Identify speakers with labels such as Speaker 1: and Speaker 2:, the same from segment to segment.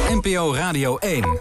Speaker 1: NPO Radio 1.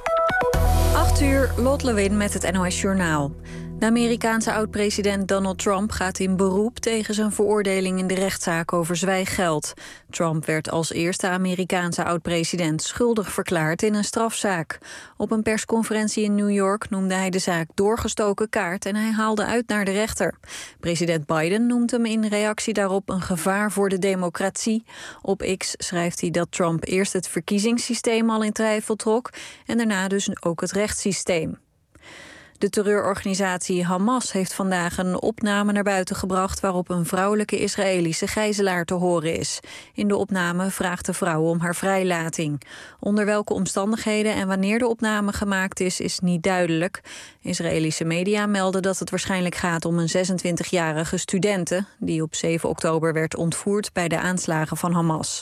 Speaker 2: 8 uur, Lot Lewin met het NOS Journaal. De Amerikaanse oud-president Donald Trump gaat in beroep tegen zijn veroordeling in de rechtszaak over zwijggeld. Trump werd als eerste Amerikaanse oud-president schuldig verklaard in een strafzaak. Op een persconferentie in New York noemde hij de zaak doorgestoken kaart en hij haalde uit naar de rechter. President Biden noemt hem in reactie daarop een gevaar voor de democratie. Op X schrijft hij dat Trump eerst het verkiezingssysteem al in twijfel trok en daarna dus ook het rechtssysteem. De terreurorganisatie Hamas heeft vandaag een opname naar buiten gebracht waarop een vrouwelijke Israëlische gijzelaar te horen is. In de opname vraagt de vrouw om haar vrijlating. Onder welke omstandigheden en wanneer de opname gemaakt is niet duidelijk. Israëlische media melden dat het waarschijnlijk gaat om een 26-jarige studente die op 7 oktober werd ontvoerd bij de aanslagen van Hamas.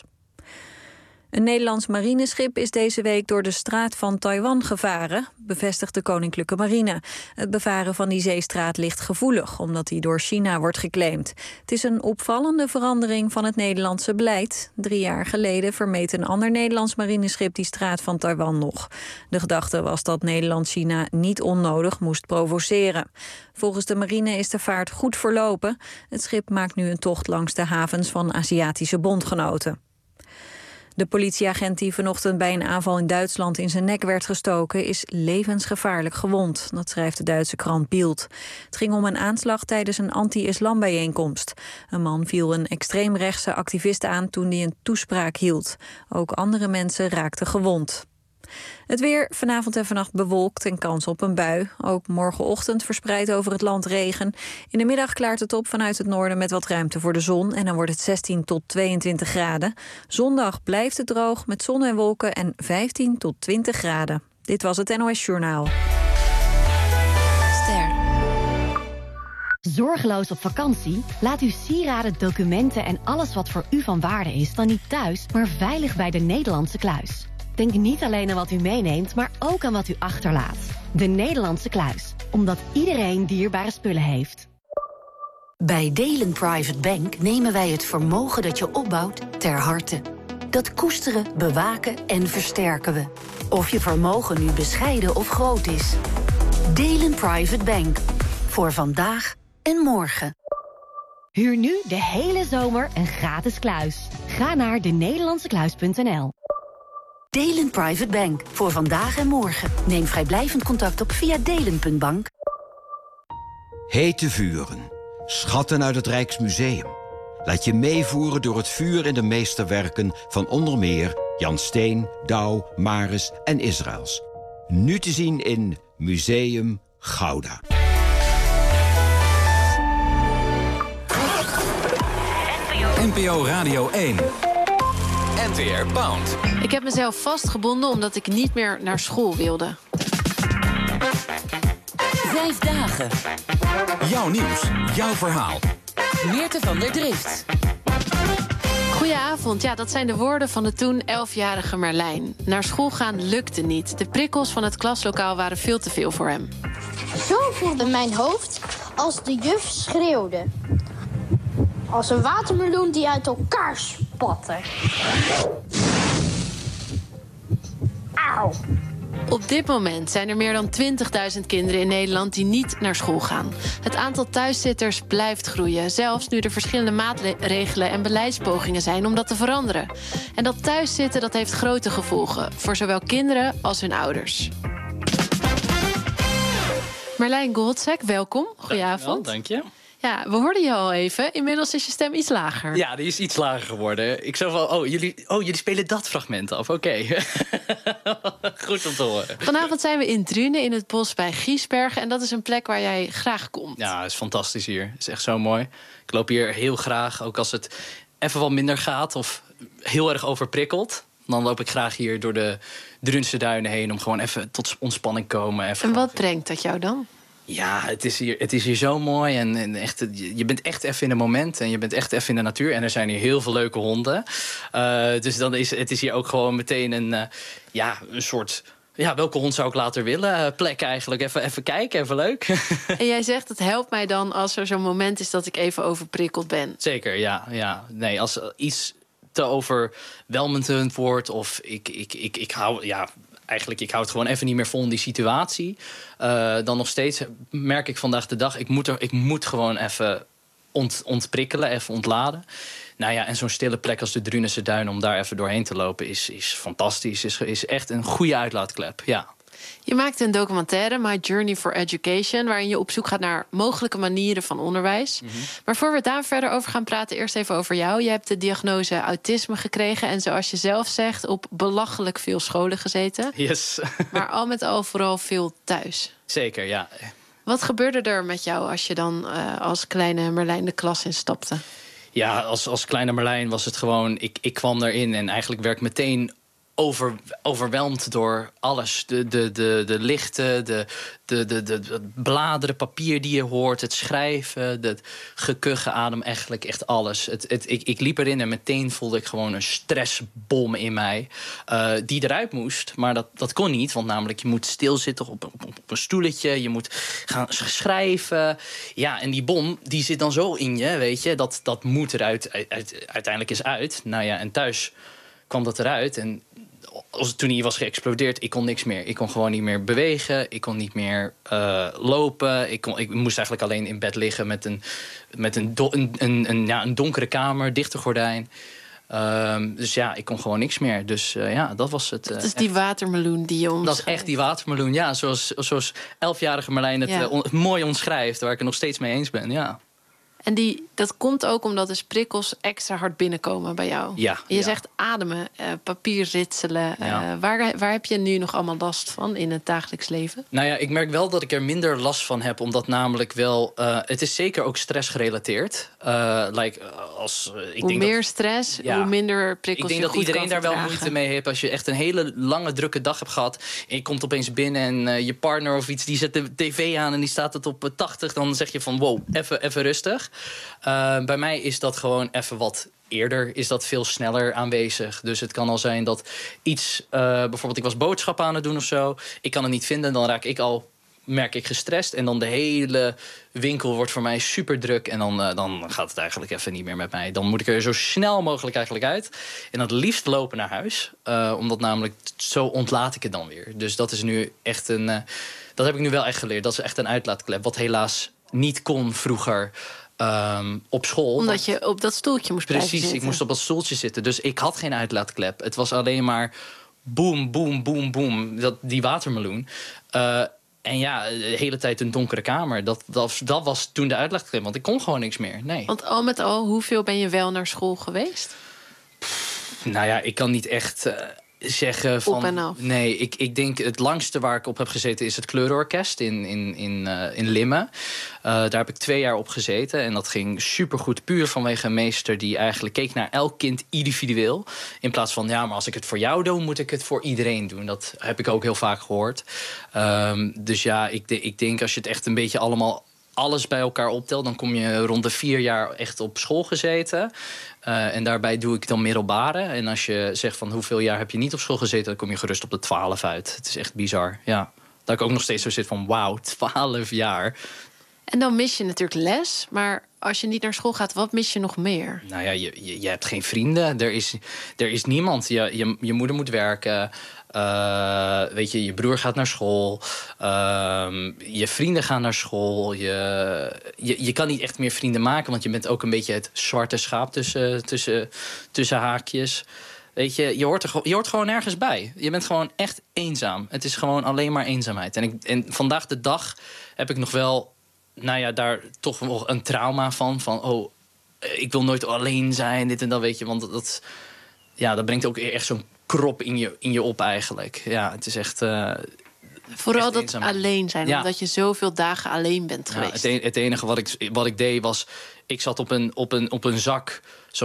Speaker 2: Een Nederlands marineschip is deze week door de straat van Taiwan gevaren, bevestigt de Koninklijke Marine. Het bevaren van die zeestraat ligt gevoelig, omdat die door China wordt geclaimd. Het is een opvallende verandering van het Nederlandse beleid. 3 jaar geleden vermeed een ander Nederlands marineschip die straat van Taiwan nog. De gedachte was dat Nederland China niet onnodig moest provoceren. Volgens de marine is de vaart goed verlopen. Het schip maakt nu een tocht langs de havens van Aziatische bondgenoten. De politieagent die vanochtend bij een aanval in Duitsland in zijn nek werd gestoken is levensgevaarlijk gewond. Dat schrijft de Duitse krant Bild. Het ging om een aanslag tijdens een anti-islambijeenkomst. Een man viel een extreemrechtse activist aan toen hij een toespraak hield. Ook andere mensen raakten gewond. Het weer, vanavond en vannacht bewolkt en kans op een bui. Ook morgenochtend verspreid over het land regen. In de middag klaart het op vanuit het noorden met wat ruimte voor de zon. En dan wordt het 16 tot 22 graden. Zondag blijft het droog met zon en wolken en 15 tot 20 graden. Dit was het NOS Journaal.
Speaker 3: Zorgeloos op vakantie? Laat uw sieraden, documenten en alles wat voor u van waarde is dan niet thuis, maar veilig bij de Nederlandse Kluis. Denk niet alleen aan wat u meeneemt, maar ook aan wat u achterlaat. De Nederlandse Kluis. Omdat iedereen dierbare spullen heeft.
Speaker 4: Bij Delen Private Bank nemen wij het vermogen dat je opbouwt ter harte. Dat koesteren, bewaken en versterken we. Of je vermogen nu bescheiden of groot is. Delen Private Bank. Voor vandaag en morgen.
Speaker 3: Huur nu de hele zomer een gratis kluis. Ga naar denederlandsekluis.nl.
Speaker 4: Delen Private Bank. Voor vandaag en morgen. Neem vrijblijvend contact op via delen.bank.
Speaker 5: Hete vuren. Schatten uit het Rijksmuseum. Laat je meevoeren door het vuur in de meesterwerken van onder meer Jan Steen, Douw, Maris en Israëls. Nu te zien in Museum Gouda.
Speaker 1: NPO Radio 1. NTR Bound.
Speaker 6: Ik heb mezelf vastgebonden omdat ik niet meer naar school wilde.
Speaker 7: 5 dagen.
Speaker 1: Jouw nieuws, jouw verhaal.
Speaker 7: Meerte van der Drift.
Speaker 6: Goedenavond, ja, dat zijn de woorden van de toen 11-jarige Merlijn. Naar school gaan lukte niet. De prikkels van het klaslokaal waren veel te veel voor hem.
Speaker 8: Zo voelde mijn hoofd als de juf schreeuwde. Als een watermeloen die uit elkaar spatte. Auw.
Speaker 6: Op dit moment zijn er meer dan 20.000 kinderen in Nederland die niet naar school gaan. Het aantal thuiszitters blijft groeien, zelfs nu er verschillende maatregelen en beleidspogingen zijn om dat te veranderen. En dat thuiszitten, dat heeft grote gevolgen voor zowel kinderen als hun ouders. Marlijn Goldsek, welkom. Goedenavond.
Speaker 9: Dank je.
Speaker 6: Ja, we hoorden je al even. Inmiddels is je stem iets lager.
Speaker 9: Ja, die is iets lager geworden. Ik zei van, jullie spelen dat fragment af. Oké. Goed om te horen.
Speaker 6: Vanavond zijn we in Drunen, in het bos bij Giesbergen. En dat is een plek waar jij graag komt.
Speaker 9: Ja, het is fantastisch hier. Het is echt zo mooi. Ik loop hier heel graag, ook als het even wat minder gaat of heel erg overprikkeld. Dan loop ik graag hier door de Drunse duinen heen om gewoon even tot ontspanning te komen.
Speaker 6: En wat brengt dat jou dan?
Speaker 9: Ja, het is hier zo mooi en echt, je bent echt even in het moment en je bent echt even in de natuur. En er zijn hier heel veel leuke honden. Dus dan het is hier ook gewoon meteen een soort... Ja, welke hond zou ik later willen? Plek eigenlijk. Even kijken, even leuk.
Speaker 6: En jij zegt, het helpt mij dan als er zo'n moment is dat ik even overprikkeld ben.
Speaker 9: Zeker, ja. Nee, als iets te overweldigend word. Of ik hou het gewoon even niet meer vol in die situatie. Dan nog steeds merk ik vandaag de dag, ik moet gewoon even ontprikkelen, even ontladen. Nou ja, en zo'n stille plek als de Drunense Duinen, om daar even doorheen te lopen, is fantastisch. Is echt een goede uitlaatklep, ja.
Speaker 6: Je maakte een documentaire, My Journey for Education, waarin je op zoek gaat naar mogelijke manieren van onderwijs. Maar voor we daar verder over gaan praten, eerst even over jou. Je hebt de diagnose autisme gekregen en zoals je zelf zegt, op belachelijk veel scholen gezeten.
Speaker 9: Yes.
Speaker 6: Maar al met al vooral veel thuis.
Speaker 9: Zeker, ja.
Speaker 6: Wat gebeurde er met jou als je dan als kleine Merlijn de klas instapte?
Speaker 9: Ja, als kleine Merlijn was het gewoon, ik kwam erin en eigenlijk werd ik meteen overweldigd door alles. De lichten, de bladeren, papier die je hoort, het schrijven, het gekuchen, adem, eigenlijk echt alles. Ik liep erin en meteen voelde ik gewoon een stressbom in mij. Die eruit moest, maar dat kon niet. Want namelijk, je moet stilzitten op een stoeletje. Je moet gaan schrijven. Ja, en die bom, die zit dan zo in je, weet je. Dat moet eruit, uiteindelijk is uit. Nou ja, en thuis kwam dat eruit. En toen hij was geëxplodeerd, ik kon niks meer. Ik kon gewoon niet meer bewegen. Ik kon niet meer lopen. Ik moest eigenlijk alleen in bed liggen met een donkere kamer, dichte gordijn. Dus ja, ik kon gewoon niks meer. Dus ja, dat was het.
Speaker 6: Dat is die watermeloen die je omschrijft.
Speaker 9: Dat is echt die watermeloen, ja. Zoals 11-jarige Merlijn het mooi omschrijft, waar ik het nog steeds mee eens ben, ja.
Speaker 6: En dat komt ook omdat de prikkels extra hard binnenkomen bij jou.
Speaker 9: Ja,
Speaker 6: je zegt ademen, papier ritselen.
Speaker 9: Ja.
Speaker 6: Waar heb je nu nog allemaal last van in het dagelijks leven?
Speaker 9: Nou ja, ik merk wel dat ik er minder last van heb. Omdat namelijk wel... het is zeker ook stressgerelateerd.
Speaker 6: Hoe meer stress, hoe minder prikkels je goed kan verdragen.
Speaker 9: Ik denk dat iedereen daar wel moeite mee heeft. Als je echt een hele lange, drukke dag hebt gehad en je komt opeens binnen en je partner of iets, die zet de tv aan en die staat het op 80... dan zeg je van wow, even rustig. Bij mij is dat gewoon even wat eerder, is dat veel sneller aanwezig. Dus het kan al zijn dat iets, bijvoorbeeld ik was boodschappen aan het doen of zo, ik kan het niet vinden, dan merk ik gestrest en dan de hele winkel wordt voor mij super druk en dan gaat het eigenlijk even niet meer met mij. Dan moet ik er zo snel mogelijk eigenlijk uit en het liefst lopen naar huis, omdat namelijk zo ontlaat ik het dan weer. Dus dat is nu echt dat heb ik nu wel echt geleerd. Dat is echt een uitlaatklep, wat helaas niet kon vroeger op school.
Speaker 6: Omdat je op dat stoeltje moest blijven zitten.
Speaker 9: Precies, ik moest op dat stoeltje zitten. Dus ik had geen uitlaatklep. Het was alleen maar boem, boem, boem, boem. Die watermeloen. En ja, de hele tijd een donkere kamer. Dat was toen de uitlaatklep. Want ik kon gewoon niks meer. Nee.
Speaker 6: Want al met al, hoeveel ben je wel naar school geweest?
Speaker 9: Nou ja, ik kan niet echt zeggen van...
Speaker 6: Op en af.
Speaker 9: Nee, ik denk het langste waar ik op heb gezeten is het Kleurenorkest in Limmen. Daar heb ik 2 jaar op gezeten. En dat ging supergoed, puur vanwege een meester die eigenlijk keek naar elk kind individueel. In plaats van, ja, maar als ik het voor jou doe, moet ik het voor iedereen doen. Dat heb ik ook heel vaak gehoord. Dus ja, ik denk als je het echt een beetje allemaal alles bij elkaar optelt, dan kom je rond de 4 jaar echt op school gezeten. En daarbij doe ik dan middelbare. En als je zegt van hoeveel jaar heb je niet op school gezeten, dan kom je gerust op de 12 uit. Het is echt bizar, ja. Dat ik ook nog steeds zo zit van wauw, 12 jaar.
Speaker 6: En dan mis je natuurlijk les. Maar als je niet naar school gaat, wat mis je nog meer?
Speaker 9: Nou ja, je hebt geen vrienden. Er is niemand. Je moeder moet werken. Weet je broer gaat naar school. Je vrienden gaan naar school. Je kan niet echt meer vrienden maken, want je bent ook een beetje het zwarte schaap tussen haakjes. Weet je, je hoort gewoon nergens bij. Je bent gewoon echt eenzaam. Het is gewoon alleen maar eenzaamheid. En vandaag de dag heb ik nog wel, nou ja, daar toch wel een trauma van oh, ik wil nooit alleen zijn, dit en dat, weet je. Want dat brengt ook echt zo'n krop in je op eigenlijk. Ja, het is echt
Speaker 6: vooral
Speaker 9: echt
Speaker 6: dat
Speaker 9: eenzaam. Alleen zijn,
Speaker 6: omdat je zoveel dagen alleen bent geweest.
Speaker 9: Het enige wat ik deed was, ik zat op een zak,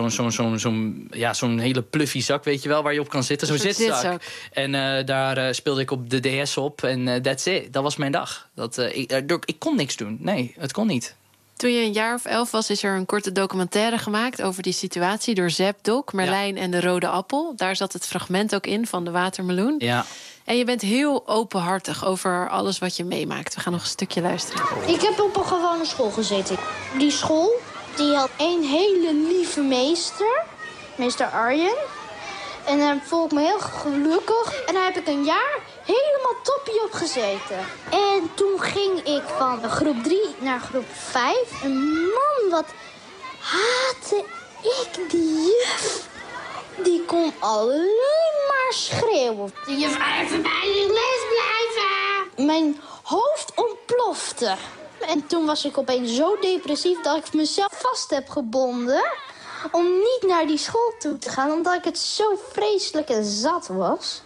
Speaker 9: zo'n hele pluffy zak, weet je wel, waar je op kan zitten, zo'n zitzak. En daar speelde ik op de DS op en that's it. Dat was mijn dag. Ik kon niks doen. Nee, het kon niet.
Speaker 6: Toen je een jaar of 11 was, is er een korte documentaire gemaakt over die situatie door ZapDoc, Merlijn en de Rode Appel. Daar zat het fragment ook in van de watermeloen.
Speaker 9: Ja.
Speaker 6: En je bent heel openhartig over alles wat je meemaakt. We gaan nog een stukje luisteren.
Speaker 8: Ik heb op een gewone school gezeten. Die school die had een hele lieve meester. meester Arjen. En dan voel ik me heel gelukkig. En daar heb ik een jaar helemaal toppie op gezeten. En toen ging ik van groep 3 naar groep 5. En man, wat haatte ik die juf. Die kon alleen maar schreeuwen. De juf, even bij je les blijven. Mijn hoofd ontplofte. En toen was ik opeens zo depressief dat ik mezelf vast heb gebonden om niet naar die school toe te gaan, omdat ik het zo vreselijk en zat was.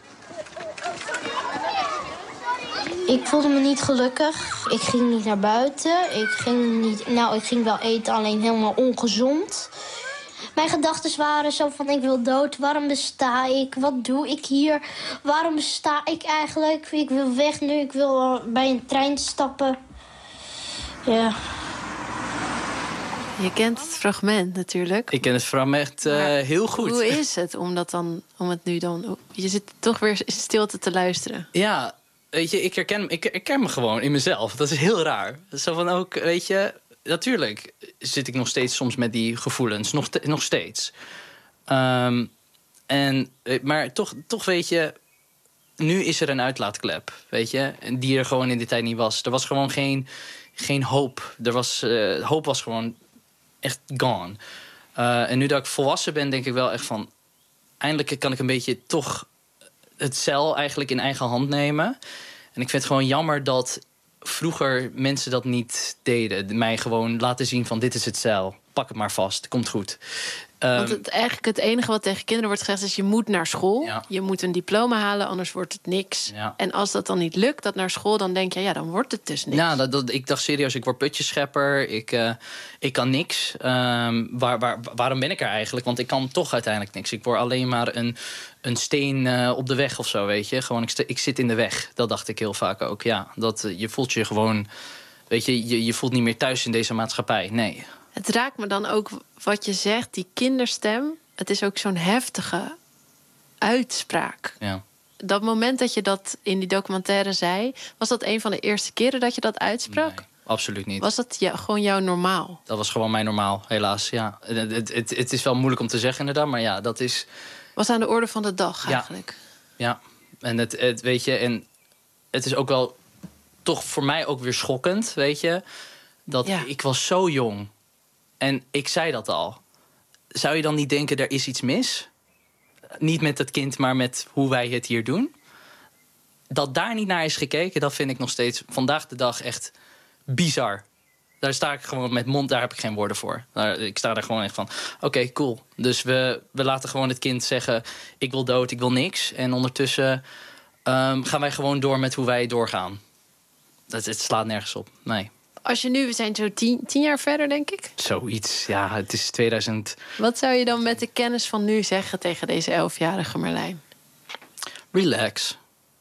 Speaker 8: Ik voelde me niet gelukkig. Ik ging niet naar buiten. Ik ging wel eten, alleen helemaal ongezond. Mijn gedachten waren zo van, ik wil dood. Waarom besta ik? Wat doe ik hier? Waarom besta ik eigenlijk? Ik wil weg nu. Ik wil bij een trein stappen. Ja.
Speaker 6: Je kent het fragment natuurlijk.
Speaker 9: Ik ken het fragment heel goed.
Speaker 6: Hoe is het om het nu dan... Je zit toch weer in stilte te luisteren.
Speaker 9: Ja, weet je, ik herken me gewoon in mezelf. Dat is heel raar. Zo van ook, weet je... Natuurlijk zit ik nog steeds soms met die gevoelens. Nog steeds. Maar toch weet je... Nu is er een uitlaatklep, weet je. Die er gewoon in die tijd niet was. Er was gewoon geen hoop. Hoop was gewoon echt gone. En nu dat ik volwassen ben, denk ik wel echt van... Eindelijk kan ik een beetje toch het zeil eigenlijk in eigen hand nemen. En ik vind het gewoon jammer dat vroeger mensen dat niet deden. Mij gewoon laten zien van dit is het zeil. Pak het maar vast, komt goed.
Speaker 6: Want eigenlijk het enige wat tegen kinderen wordt gezegd is... je moet naar school, je moet een diploma halen, anders wordt het niks. Ja. En als dat dan niet lukt, dat naar school, dan denk je... ja, dan wordt het dus niks.
Speaker 9: Ja, ik dacht serieus, ik word putjeschepper, ik kan niks. Waarom ben ik er eigenlijk? Want ik kan toch uiteindelijk niks. Ik word alleen maar een steen op de weg of zo, weet je. Gewoon, ik zit in de weg, dat dacht ik heel vaak ook. Ja, je voelt je gewoon... Weet je voelt niet meer thuis in deze maatschappij, nee.
Speaker 6: Het raakt me dan ook wat je zegt, die kinderstem. Het is ook zo'n heftige uitspraak.
Speaker 9: Ja.
Speaker 6: Dat moment dat je dat in die documentaire zei... was dat een van de eerste keren dat je dat uitsprak?
Speaker 9: Nee, absoluut niet.
Speaker 6: Was dat gewoon jouw normaal?
Speaker 9: Dat was gewoon mijn normaal, helaas. Ja. Het is wel moeilijk om te zeggen inderdaad, maar ja, dat is...
Speaker 6: Was aan de orde van de dag eigenlijk?
Speaker 9: Ja. En het weet je, en het is ook wel toch voor mij ook weer schokkend, weet je... dat ik was zo jong... En ik zei dat al. Zou je dan niet denken, er is iets mis? Niet met het kind, maar met hoe wij het hier doen. Dat daar niet naar is gekeken, dat vind ik nog steeds vandaag de dag echt bizar. Daar sta ik gewoon met mond, daar heb ik geen woorden voor. Ik sta daar gewoon echt van, oké, cool. Dus we laten gewoon het kind zeggen, ik wil dood, ik wil niks. En ondertussen gaan wij gewoon door met hoe wij doorgaan. Het slaat nergens op, nee.
Speaker 6: Als je nu, we zijn zo 10 jaar verder, denk ik.
Speaker 9: Zoiets, ja, het is 2000.
Speaker 6: Wat zou je dan met de kennis van nu zeggen tegen deze 11-jarige Merlijn?
Speaker 9: Relax.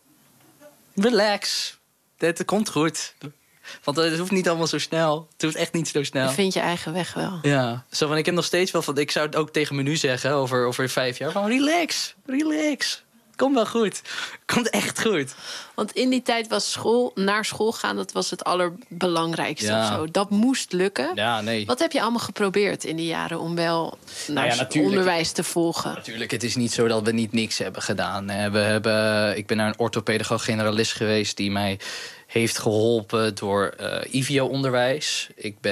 Speaker 9: Relax. Het komt goed. Want het hoeft niet allemaal zo snel. Het hoeft echt niet zo snel.
Speaker 6: Je vindt je eigen weg wel.
Speaker 9: Ja, zo van, ik heb nog steeds wel van... Ik zou het ook tegen me nu zeggen, over 5 jaar. Van relax, relax. Komt wel goed. Komt echt goed.
Speaker 6: Want in die tijd was naar school gaan... dat was het allerbelangrijkste of zo. Dat moest lukken.
Speaker 9: Ja, nee.
Speaker 6: Wat heb je allemaal geprobeerd in die jaren... om wel naar onderwijs te volgen?
Speaker 9: Natuurlijk, het is niet zo dat we niks hebben gedaan. Ik ben naar een orthopedagoog-generalist geweest... die mij heeft geholpen door IVO-onderwijs.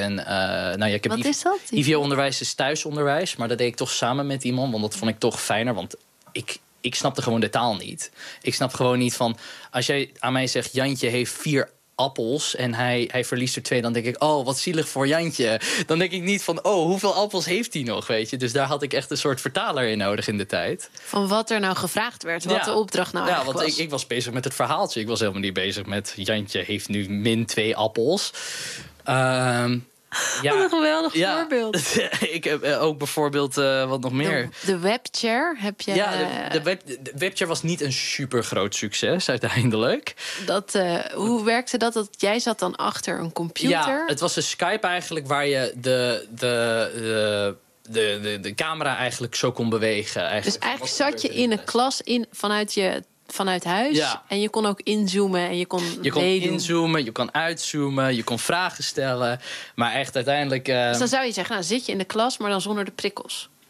Speaker 6: Wat is dat?
Speaker 9: IVO-onderwijs is thuisonderwijs. Maar dat deed ik toch samen met iemand. Want dat vond ik toch fijner. Want ik snapte gewoon de taal niet. Ik snap gewoon niet van... Als jij aan mij zegt, Jantje heeft 4 appels... en hij verliest er 2, dan denk ik... oh, wat zielig voor Jantje. Dan denk ik niet van, oh, hoeveel appels heeft hij nog, weet je? Dus daar had ik echt een soort vertaler in nodig in de tijd.
Speaker 6: Van wat er nou gevraagd werd, wat de opdracht nou eigenlijk was.
Speaker 9: Ja, want ik was bezig met het verhaaltje. Ik was helemaal niet bezig met... Jantje heeft nu min 2 appels.
Speaker 6: Wat een geweldig voorbeeld.
Speaker 9: Ik heb ook bijvoorbeeld wat nog meer.
Speaker 6: De webchair heb je...
Speaker 9: Ja, de webchair was niet een super groot succes uiteindelijk.
Speaker 6: Hoe werkte dat? Jij zat dan achter een computer?
Speaker 9: Ja, het was een Skype eigenlijk waar je de camera eigenlijk zo kon bewegen.
Speaker 6: Dus eigenlijk zat je in een klas vanuit huis. Ja. En je kon ook inzoomen en je kon
Speaker 9: inzoomen, je kon uitzoomen, je kon vragen stellen. Maar echt uiteindelijk...
Speaker 6: Dus dan zou je zeggen, nou zit je in de klas, maar dan zonder de prikkels.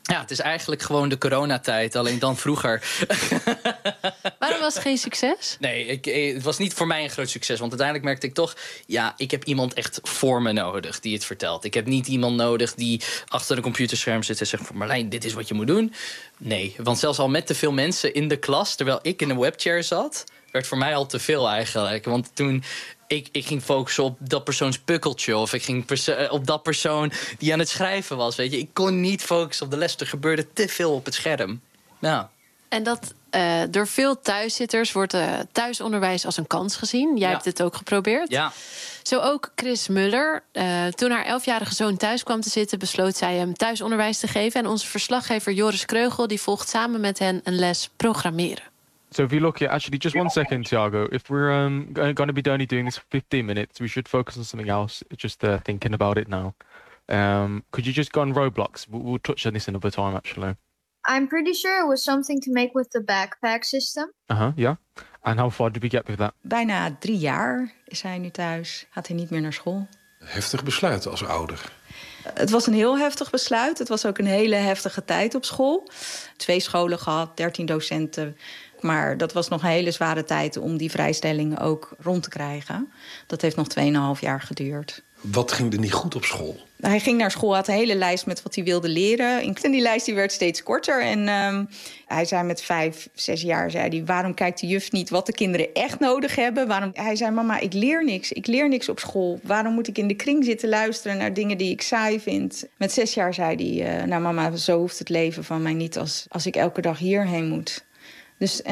Speaker 9: Ja, het is eigenlijk gewoon de coronatijd, alleen dan vroeger.
Speaker 6: Waarom was het geen succes?
Speaker 9: Nee, het was niet voor mij een groot succes. Want uiteindelijk merkte ik toch, ja, ik heb iemand echt voor me nodig die het vertelt. Ik heb niet iemand nodig die achter een computerscherm zit en zegt, Marlijn, dit is wat je moet doen. Nee, want zelfs al met te veel mensen in de klas, terwijl ik in een webchair zat, werd voor mij al te veel eigenlijk. Want toen ik ging focussen op dat persoons pukkeltje, of ik ging op dat persoon die aan het schrijven was. Weet je, ik kon niet focussen op de les. Er gebeurde te veel op het scherm. Nou.
Speaker 6: En dat door veel thuiszitters wordt thuisonderwijs als een kans gezien. Jij hebt dit ook geprobeerd.
Speaker 9: Ja.
Speaker 6: Zo ook Chris Muller. Toen haar 11-jarige zoon thuis kwam te zitten, besloot zij hem thuisonderwijs te geven. En onze verslaggever Joris Kreugel die volgt samen met hen een les programmeren.
Speaker 10: So if you look at, actually, just 1 second, Thiago. If we're going to be only doing this for 15 minutes, we should focus on something else. Just thinking about it now. Could you just go on Roblox? We'll touch on this another time, actually.
Speaker 8: I'm pretty sure it was something to make with the backpack system.
Speaker 10: Yeah. And how far did we get with that?
Speaker 11: Bijna 3 jaar is hij nu thuis. Gaat hij niet meer naar school.
Speaker 12: Heftig besluit als ouder.
Speaker 11: Het was een heel heftig besluit. Het was ook een hele heftige tijd op school. 2 scholen gehad, 13 docenten. Maar dat was nog een hele zware tijd om die vrijstelling ook rond te krijgen. Dat heeft nog 2,5 jaar geduurd.
Speaker 12: Wat ging er niet goed op school?
Speaker 11: Hij ging naar school, had een hele lijst met wat hij wilde leren. En die lijst die werd steeds korter. En hij zei met 5, 6 jaar, zei hij, waarom kijkt de juf niet wat de kinderen echt nodig hebben? Hij zei, mama, ik leer niks. Ik leer niks op school. Waarom moet ik in de kring zitten luisteren naar dingen die ik saai vind? Met 6 jaar zei hij, nou mama, zo hoeft het leven van mij niet als ik elke dag hierheen moet. Dus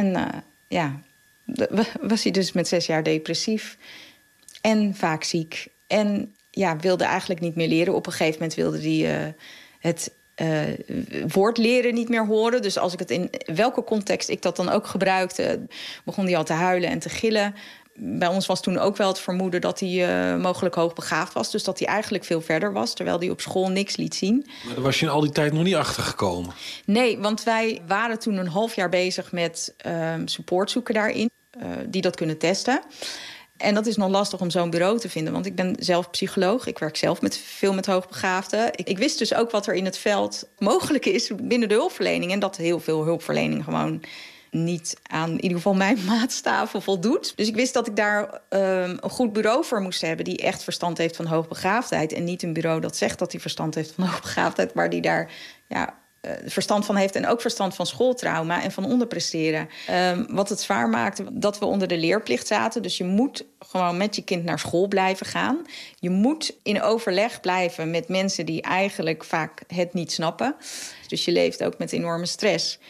Speaker 11: was hij dus met 6 jaar depressief. En vaak ziek. En wilde eigenlijk niet meer leren. Op een gegeven moment wilde hij het woord leren niet meer horen. Dus als ik het in welke context ik dat dan ook gebruikte, begon hij al te huilen en te gillen. Bij ons was toen ook wel het vermoeden dat hij mogelijk hoogbegaafd was. Dus dat hij eigenlijk veel verder was, terwijl hij op school niks liet zien.
Speaker 12: Maar daar was je in al die tijd nog niet achter gekomen?
Speaker 11: Nee, want wij waren toen een half jaar bezig met support zoeken daarin. Die dat kunnen testen. En dat is nog lastig om zo'n bureau te vinden. Want ik ben zelf psycholoog. Ik werk zelf veel met hoogbegaafden. Ik wist dus ook wat er in het veld mogelijk is binnen de hulpverlening. En dat heel veel hulpverlening gewoon niet aan in ieder geval mijn maatstaven voldoet. Dus ik wist dat ik daar een goed bureau voor moest hebben die echt verstand heeft van hoogbegaafdheid. En niet een bureau dat zegt dat hij verstand heeft van hoogbegaafdheid, maar die daar verstand van heeft en ook verstand van schooltrauma en van onderpresteren. Wat het zwaar maakte, dat we onder de leerplicht zaten. Dus je moet gewoon met je kind naar school blijven gaan. Je moet in overleg blijven met mensen die eigenlijk vaak het niet snappen. Dus je leeft ook met enorme stress.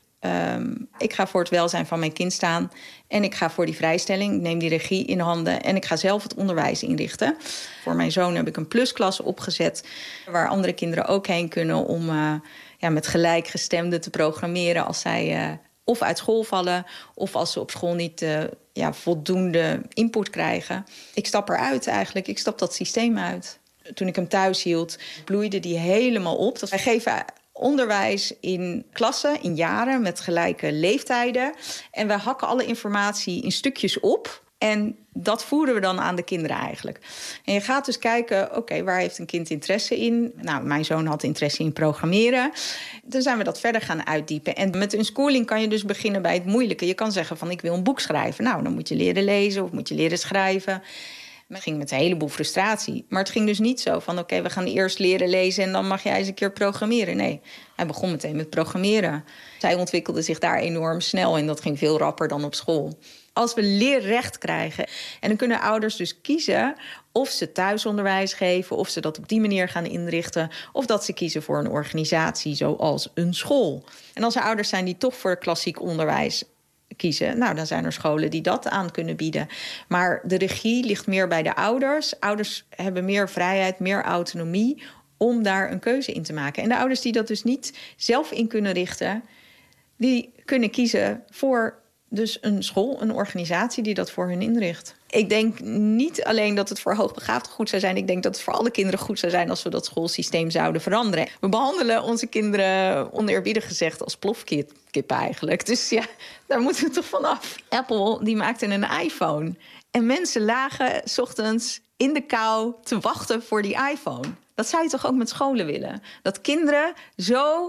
Speaker 11: Ik ga voor het welzijn van mijn kind staan. En ik ga voor die vrijstelling. Ik neem die regie in handen. En ik ga zelf het onderwijs inrichten. Voor mijn zoon heb ik een plusklasse opgezet, waar andere kinderen ook heen kunnen om met gelijkgestemden te programmeren als zij of uit school vallen of als ze op school niet voldoende input krijgen. Ik stap eruit eigenlijk. Ik stap dat systeem uit. Toen ik hem thuis hield, bloeide die helemaal op. Wij geven onderwijs in klassen, in jaren, met gelijke leeftijden. En we hakken alle informatie in stukjes op. En dat voeren we dan aan de kinderen eigenlijk. En je gaat dus kijken, oké, waar heeft een kind interesse in? Nou, mijn zoon had interesse in programmeren. Dan zijn we dat verder gaan uitdiepen. En met unschooling kan je dus beginnen bij het moeilijke. Je kan zeggen van, ik wil een boek schrijven. Nou, dan moet je leren lezen of moet je leren schrijven. Het ging met een heleboel frustratie. Maar het ging dus niet zo van, oké, we gaan eerst leren lezen en dan mag jij eens een keer programmeren. Nee, hij begon meteen met programmeren. Zij ontwikkelde zich daar enorm snel en dat ging veel rapper dan op school. Als we leerrecht krijgen, en dan kunnen ouders dus kiezen of ze thuisonderwijs geven, of ze dat op die manier gaan inrichten, of dat ze kiezen voor een organisatie zoals een school. En als er ouders zijn die toch voor klassiek onderwijs kiezen, nou, dan zijn er scholen die dat aan kunnen bieden. Maar de regie ligt meer bij de ouders. Ouders hebben meer vrijheid, meer autonomie om daar een keuze in te maken. En de ouders die dat dus niet zelf in kunnen richten, die kunnen kiezen voor dus een school, een organisatie die dat voor hun inricht. Ik denk niet alleen dat het voor hoogbegaafden goed zou zijn. Ik denk dat het voor alle kinderen goed zou zijn als we dat schoolsysteem zouden veranderen. We behandelen onze kinderen oneerbiedig gezegd als plofkippen eigenlijk. Dus ja, daar moeten we toch vanaf. Apple die maakte een iPhone. En mensen lagen 's ochtends in de kou te wachten voor die iPhone. Dat zou je toch ook met scholen willen? Dat kinderen zo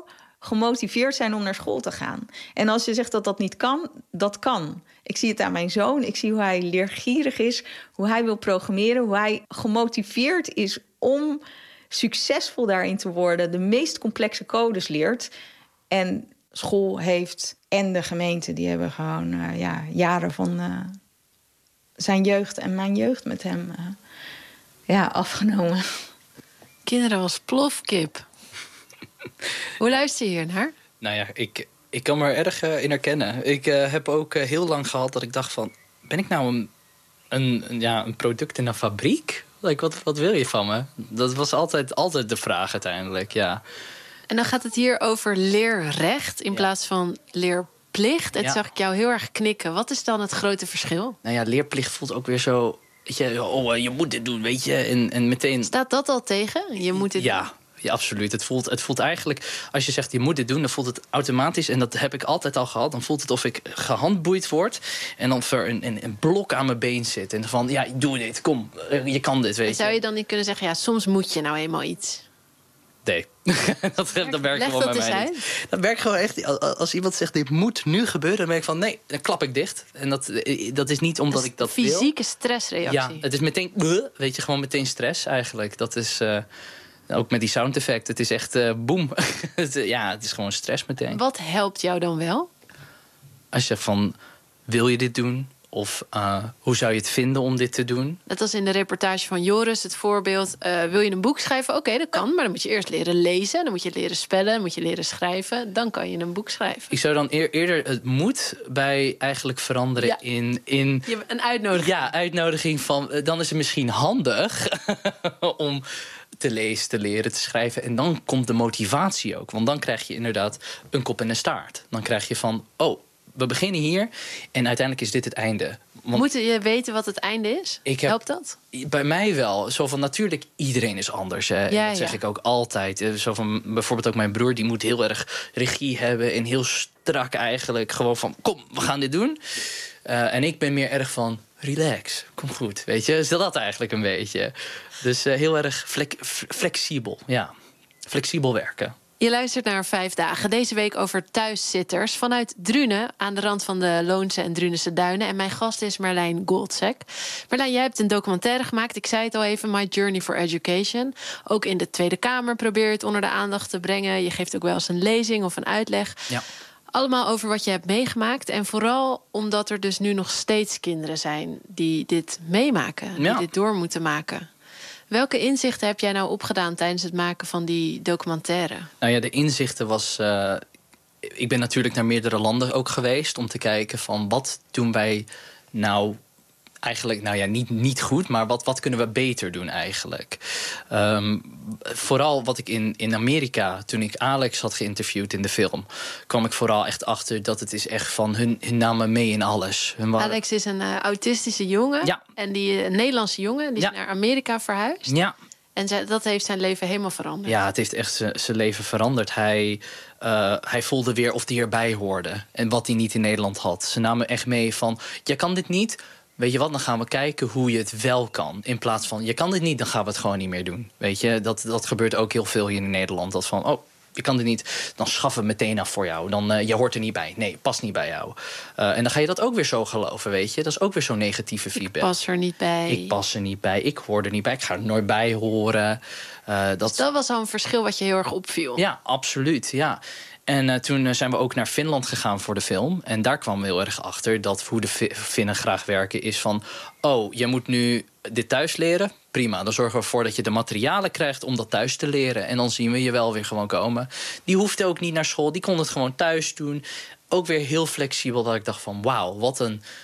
Speaker 11: gemotiveerd zijn om naar school te gaan. En als je zegt dat dat niet kan, dat kan. Ik zie het aan mijn zoon. Ik zie hoe hij leergierig is, hoe hij wil programmeren, hoe hij gemotiveerd is om succesvol daarin te worden, de meest complexe codes leert. En school heeft en de gemeente, die hebben gewoon jaren van zijn jeugd en mijn jeugd met hem afgenomen.
Speaker 6: Kinderen als plofkip. Hoe luister je hier naar?
Speaker 9: Nou ja, ik kan me er erg in herkennen. Ik heb ook heel lang gehad dat ik dacht van, ben ik nou een product in een fabriek? Wat wil je van me? Dat was altijd de vraag uiteindelijk, ja.
Speaker 6: En dan gaat het hier over leerrecht in plaats van leerplicht. En toen zag ik jou heel erg knikken. Wat is dan het grote verschil?
Speaker 9: Nou ja, leerplicht voelt ook weer zo, weet je, je moet dit doen, weet je. En meteen...
Speaker 6: Staat dat al tegen? Je moet dit doen?
Speaker 9: Ja, absoluut. Het voelt eigenlijk, als je zegt je moet dit doen, dan voelt het automatisch, en dat heb ik altijd al gehad, dan voelt het of ik gehandboeid word en dan voor een blok aan mijn been zit. En van, ja, doe dit, kom, je kan dit, weet je.
Speaker 6: Zou je dan niet kunnen zeggen, ja, soms moet je nou eenmaal iets?
Speaker 9: Nee, dat werkt gewoon bij mij niet. Dat werkt gewoon echt. Als iemand zegt, dit moet nu gebeuren, dan ben ik van, nee, dan klap ik dicht. En dat is niet omdat ik dat wil.
Speaker 6: Fysieke stressreactie.
Speaker 9: Ja, het is meteen, weet je, gewoon meteen stress eigenlijk. Dat is... ook met die sound effect. Het is echt boem. Het is gewoon stress meteen.
Speaker 6: Wat helpt jou dan wel?
Speaker 9: Als je van, wil je dit doen? Of hoe zou je het vinden om dit te doen?
Speaker 6: Dat was in de reportage van Joris het voorbeeld. Wil je een boek schrijven? Oké, dat kan. Maar dan moet je eerst leren lezen. Dan moet je leren spellen. Dan moet je leren schrijven. Dan kan je een boek schrijven.
Speaker 9: Ik zou dan eerder het moet bij eigenlijk veranderen in...
Speaker 6: Een uitnodiging.
Speaker 9: Ja, uitnodiging van... Dan is het misschien handig om te lezen, te leren, te schrijven. En dan komt de motivatie ook. Want dan krijg je inderdaad een kop en een staart. Dan krijg je van, we beginnen hier en uiteindelijk is dit het einde.
Speaker 6: Moet je weten wat het einde is? Helpt dat?
Speaker 9: Bij mij wel. Zo van, natuurlijk, iedereen is anders. Hè. Dat zeg ik ook altijd. Zo van, bijvoorbeeld ook mijn broer, die moet heel erg regie hebben en heel strak eigenlijk. Gewoon van, kom, we gaan dit doen. En ik ben meer erg van, relax, kom goed. Weet je, is dat eigenlijk een beetje. Dus heel erg flexibel. Ja, flexibel werken.
Speaker 6: Je luistert naar 5 dagen. Deze week over thuiszitters vanuit Drunen, aan de rand van de Loonse en Drunense duinen. En mijn gast is Marlijn Goldzek. Marlijn, jij hebt een documentaire gemaakt. Ik zei het al even, My Journey for Education. Ook in de Tweede Kamer probeer je het onder de aandacht te brengen. Je geeft ook wel eens een lezing of een uitleg. Ja. Allemaal over wat je hebt meegemaakt. En vooral omdat er dus nu nog steeds kinderen zijn die dit meemaken. Die dit door moeten maken. Welke inzichten heb jij nou opgedaan tijdens het maken van die documentaire? Nou ja,
Speaker 9: de inzichten was... ik ben natuurlijk naar meerdere landen ook geweest om te kijken van wat doen wij nou eigenlijk, niet goed, maar wat kunnen we beter doen eigenlijk? Vooral wat ik in Amerika, toen ik Alex had geïnterviewd in de film, kwam ik vooral echt achter dat het is echt van hun namen mee in alles.
Speaker 6: Alex is een autistische jongen. Ja. En een Nederlandse jongen, die is naar Amerika verhuisd. Ja. En dat heeft zijn leven helemaal veranderd. Ja, het heeft echt zijn leven veranderd. Hij voelde weer of hij erbij hoorde. En wat hij niet in Nederland had. Ze namen echt mee van, jij kan dit niet. Weet je wat, dan gaan we kijken hoe je het wel kan. In plaats van, je kan dit niet, dan gaan we het gewoon niet meer doen. Weet je, dat gebeurt ook heel veel hier in Nederland. Dat van, je kan dit niet, dan schaffen we meteen af voor jou. Dan, je hoort er niet bij. Nee, past niet bij jou. En dan ga je dat ook weer zo geloven, weet je. Dat is ook weer zo'n negatieve feedback. Ik pas er niet bij. Ik pas er niet bij. Ik hoor er niet bij. Ik ga er nooit bij horen. Dus dat was al een verschil wat je heel erg opviel. Ja, absoluut, ja. En toen zijn we ook naar Finland gegaan voor de film. En daar kwamen we heel erg achter dat hoe de Finnen graag werken is van, je moet nu dit thuis leren. Prima, dan zorgen we ervoor dat je de materialen krijgt om dat thuis te leren. En dan zien we je wel weer gewoon komen. Die hoefde ook niet naar school, die kon het gewoon thuis doen. Ook weer heel flexibel, dat ik dacht van, wauw, wat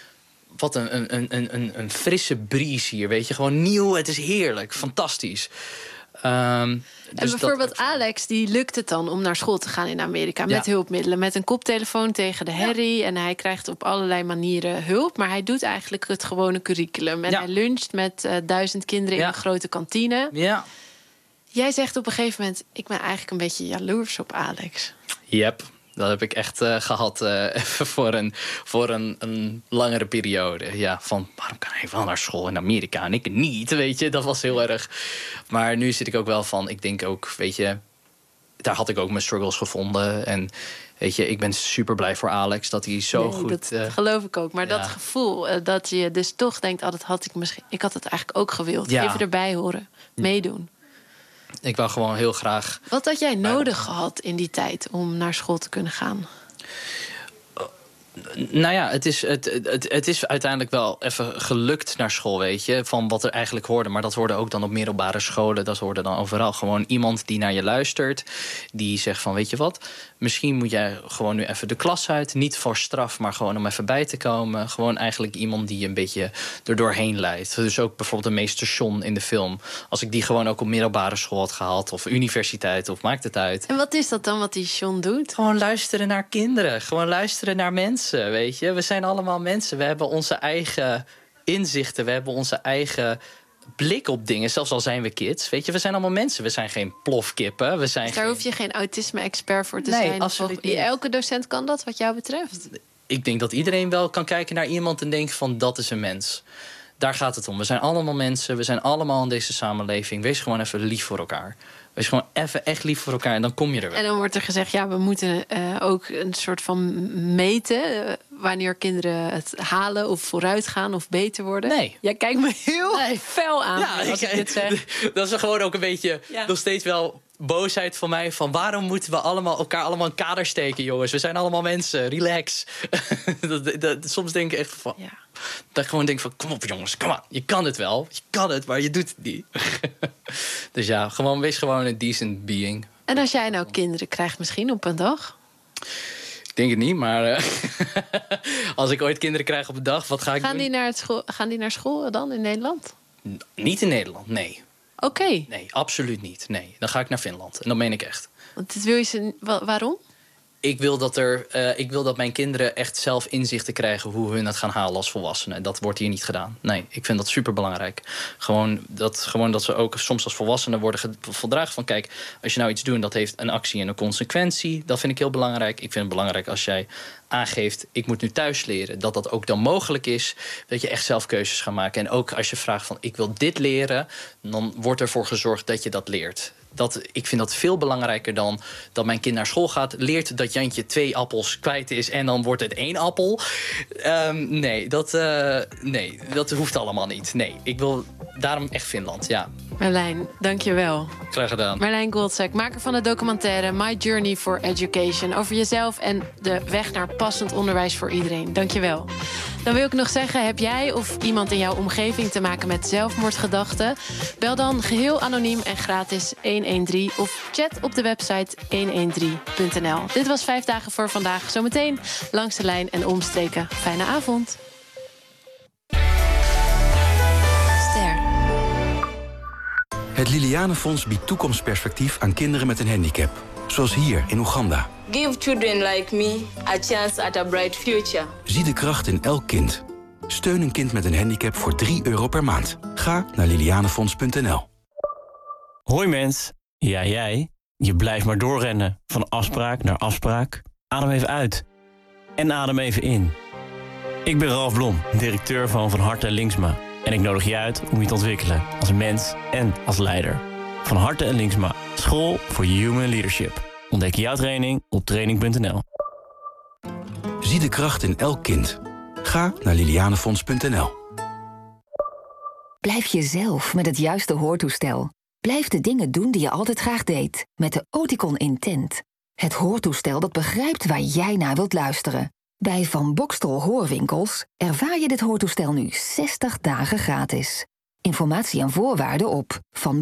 Speaker 6: een frisse breeze hier, weet je. Gewoon nieuw, het is heerlijk, fantastisch. Dus en bijvoorbeeld Alex, die lukt het dan om naar school te gaan in Amerika met hulpmiddelen. Met een koptelefoon tegen de herrie. Ja. En hij krijgt op allerlei manieren hulp. Maar hij doet eigenlijk het gewone curriculum. En hij luncht met 1000 kinderen in een grote kantine. Ja. Jij zegt op een gegeven moment, ik ben eigenlijk een beetje jaloers op Alex. Yep. Dat heb ik echt gehad even voor een langere periode. Ja, van waarom kan hij wel naar school in Amerika en ik niet, weet je. Dat was heel erg. Maar nu zit ik ook wel van, ik denk ook, weet je,
Speaker 9: daar had ik ook mijn struggles gevonden. En weet je, ik ben super blij voor Alex dat hij zo goed...
Speaker 6: Dat geloof ik ook. Maar dat gevoel dat je dus toch denkt... dat had ik misschien... Ik had het eigenlijk ook gewild. Ja. Even erbij horen. Meedoen.
Speaker 9: Ik wou gewoon heel graag...
Speaker 6: Wat had jij nodig gehad in die tijd om naar school te kunnen gaan?
Speaker 9: Nou ja, het is uiteindelijk wel even gelukt naar school, weet je. Van wat er eigenlijk hoorde. Maar dat hoorde ook dan op middelbare scholen. Dat hoorde dan overal. Gewoon iemand die naar je luistert. Die zegt van, weet je wat... misschien moet jij gewoon nu even de klas uit. Niet voor straf, maar gewoon om even bij te komen. Gewoon eigenlijk iemand die een beetje er doorheen leidt. Dus ook bijvoorbeeld de meester John in de film. Als ik die gewoon ook op middelbare school had gehaald... of universiteit, of maakt het uit.
Speaker 6: En wat is dat dan wat die John doet?
Speaker 9: Gewoon luisteren naar kinderen. Gewoon luisteren naar mensen, weet je. We zijn allemaal mensen. We hebben onze eigen inzichten. We hebben onze eigen blik op dingen. Zelfs al zijn we kids. Weet je, we zijn allemaal mensen. We zijn geen plofkippen. We zijn
Speaker 6: dus daar hoef je geen autisme-expert voor te zijn?
Speaker 9: Nee, absoluut niet.
Speaker 6: Elke docent kan dat, wat jou betreft?
Speaker 9: Ik denk dat iedereen wel kan kijken naar iemand en denken van, dat is een mens. Daar gaat het om. We zijn allemaal mensen. We zijn allemaal in deze samenleving. Wees gewoon even lief voor elkaar. Wees gewoon even echt lief voor elkaar en dan kom je er wel.
Speaker 6: En dan wordt er gezegd, ja, we moeten ook een soort van meten... wanneer kinderen het halen of vooruit gaan of beter worden.
Speaker 9: Nee.
Speaker 6: Jij kijkt me heel fel aan als ik dit zeg.
Speaker 9: Dat is gewoon ook een beetje nog steeds wel boosheid van mij... van waarom moeten we elkaar allemaal een kader steken, jongens? We zijn allemaal mensen, relax. Soms denk ik echt van... Ja. Dat ik gewoon denk van, kom op jongens, kom aan. Je kan het wel, je kan het, maar je doet het niet. Dus ja, wees gewoon een decent being.
Speaker 6: En als jij nou kinderen krijgt misschien op een dag?
Speaker 9: Ik denk het niet, maar als ik ooit kinderen krijg op een dag, wat ga ik doen?
Speaker 6: Gaan die naar school dan in Nederland?
Speaker 9: Niet in Nederland, nee.
Speaker 6: Oké.
Speaker 9: Nee, absoluut niet. Nee, dan ga ik naar Finland. En dat meen ik echt.
Speaker 6: Want dit wil je ze... Waarom?
Speaker 9: Ik wil dat mijn kinderen echt zelf inzichten krijgen hoe hun het gaan halen als volwassenen. Dat wordt hier niet gedaan. Nee, ik vind dat superbelangrijk. Gewoon dat ze ook soms als volwassenen worden voldragen van... kijk, als je nou iets doet, dat heeft een actie en een consequentie. Dat vind ik heel belangrijk. Ik vind het belangrijk als jij aangeeft, ik moet nu thuis leren, dat ook dan mogelijk is. Dat je echt zelf keuzes gaat maken. En ook als je vraagt van, ik wil dit leren, dan wordt ervoor gezorgd dat je dat leert. Ik vind dat veel belangrijker dan dat mijn kind naar school gaat... leert dat Jantje 2 appels kwijt is en dan wordt het 1 appel. Nee, dat hoeft allemaal niet. Nee, ik wil daarom echt Finland, ja.
Speaker 6: Marlijn, dank je wel.
Speaker 9: Graag gedaan.
Speaker 6: Marlijn Goldzak, maker van de documentaire My Journey for Education... over jezelf en de weg naar passend onderwijs voor iedereen. Dank je wel. Dan wil ik nog zeggen, heb jij of iemand in jouw omgeving te maken met zelfmoordgedachten? Bel dan geheel anoniem en gratis 113 of chat op de website 113.nl. Dit was 5 dagen voor vandaag. Zometeen Langs de Lijn en omstreken. Fijne avond.
Speaker 13: Het Lilianenfonds biedt toekomstperspectief aan kinderen met een handicap. Zoals hier in Oeganda.
Speaker 14: Give children like me a chance at a bright future.
Speaker 13: Zie de kracht in elk kind. Steun een kind met een handicap voor €3 per maand. Ga naar lilianenfonds.nl.
Speaker 15: Hoi mens, ja jij. Je blijft maar doorrennen. Van afspraak naar afspraak. Adem even uit. En adem even in. Ik ben Ralf Blom, directeur van Harte en Linksma. En ik nodig je uit om je te ontwikkelen als mens en als leider. Van Harte en Linksma. School voor Human Leadership. Ontdek jouw training op training.nl.
Speaker 13: Zie de kracht in elk kind. Ga naar lilianenfonds.nl.
Speaker 16: Blijf jezelf met het juiste hoortoestel. Blijf de dingen doen die je altijd graag deed. Met de Oticon Intent. Het hoortoestel dat begrijpt waar jij naar wilt luisteren. Bij Van Boxtel Hoorwinkels ervaar je dit hoortoestel nu 60 dagen gratis. Informatie en voorwaarden op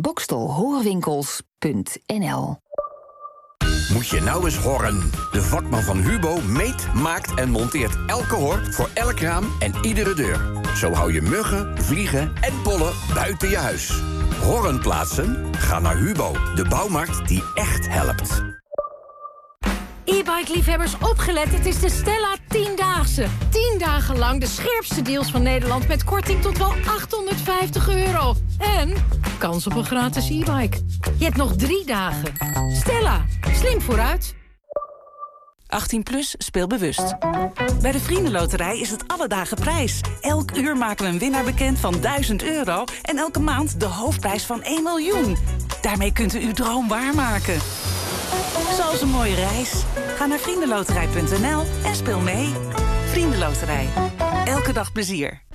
Speaker 16: vanboxtelhoorwinkels.nl.
Speaker 17: Moet je nou eens horen. De vakman van Hubo meet, maakt en monteert elke hor voor elk raam en iedere deur. Zo hou je muggen, vliegen en pollen buiten je huis. Horren plaatsen? Ga naar Hubo, de bouwmarkt die echt helpt.
Speaker 18: E-bike-liefhebbers opgelet, het is de Stella 10-daagse. 10 dagen lang de scherpste deals van Nederland met korting tot wel €850. En kans op een gratis e-bike. Je hebt nog 3 dagen. Stella, slim vooruit.
Speaker 19: 18+ speel bewust. Bij de Vriendenloterij is het alle dagen prijs. Elk uur maken we een winnaar bekend van €1000... en elke maand de hoofdprijs van 1 miljoen. Daarmee kunt u uw droom waarmaken. Zoals een mooie reis. Ga naar vriendenloterij.nl en speel mee. Vriendenloterij. Elke dag plezier.